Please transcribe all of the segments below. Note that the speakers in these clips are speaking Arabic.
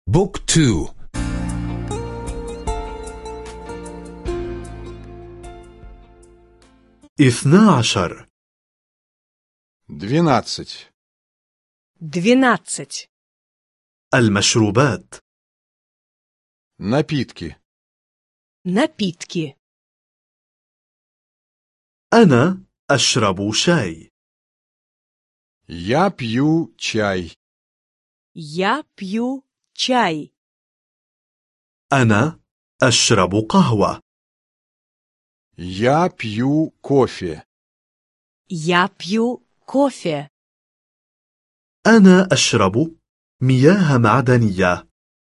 بوك تو. 12. 12. 12. المشروبات. Напитки. Напитки. أنا أشرب شاي. Я пью чай. Я пью чай. أنا أشرب قهوة. Я пью кофе. Я пью кофе. أنا أشرب مياه معدنية.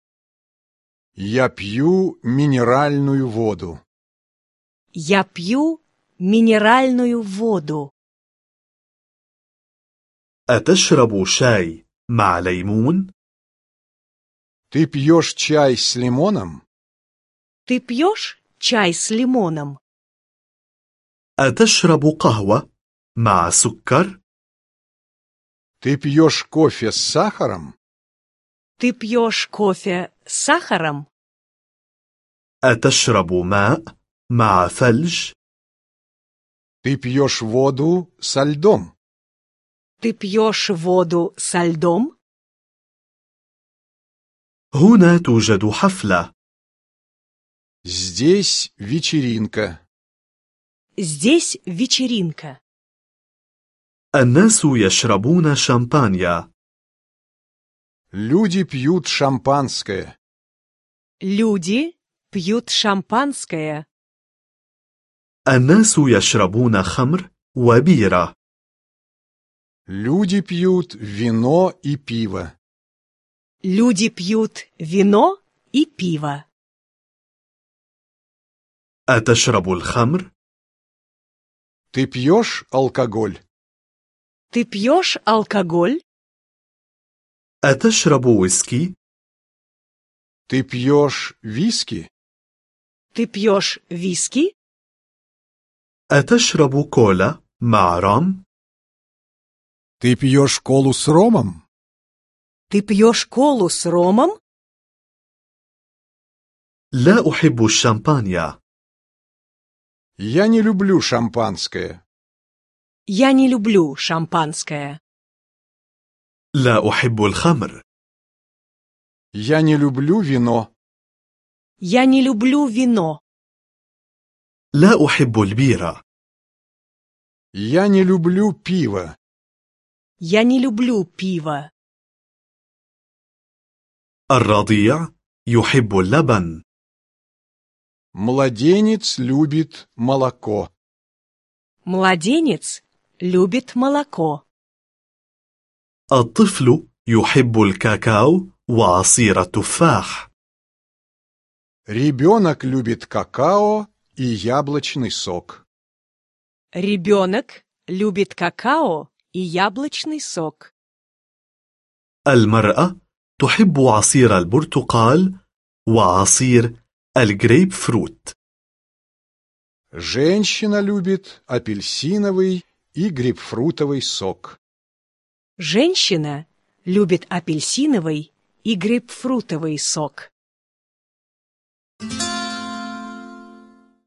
Я пью минеральную воду. Я пью минеральную воду. أتشرب شاي مع ليمون؟ Ты пьешь чай с лимоном? Ты пьешь чай с лимоном? أتشرب قهوة مع سكر؟ Ты пьешь кофе с сахаром? Ты пьешь кофе с сахаром? أتشرب ماء مع ثلج؟ Ты пьешь воду со льдом? Ты пьешь воду со льдом? هنا توجد حفلة. Здесь вечеринка. Здесь вечеринка. الناس يشربون شامبانيا. Люди пьют шампанское. Люди пьют шампанское. الناس يشربون خمر وبيرة. Люди пьют вино и пиво. Люди пьют вино и пиво. أتشرب الخمر؟ Ты пьешь алкоголь? Ты пьешь алкоголь? أتشرب ويسكي؟ Ты пьешь виски? Ты пьешь виски? أتشرب كولا مع رام؟ Ты пьешь колу с ромом? Ты пьешь колу с ромом? لا أحب الشامبانيا. Я не люблю шампанское. Я не люблю шампанское. لا أحب الخمر. Я не люблю вино. Я не люблю вино. لا أحب البيرة. Я не люблю пиво. Я не люблю пиво. الرضيع يحب اللبن. Младенец любит молоко. Младенец любит молоко. الطفل يحب الكاكاو وعصير التفاح. Ребенок любит какао и яблочный сок. Ребенок любит какао и яблочный сок. المرأة تحب عصير البرتقال وعصير الجريب فروت. Женщина любит апельсиновый и грейпфрутовый сок. Женщина любит апельсиновый и грейпфрутовый сок.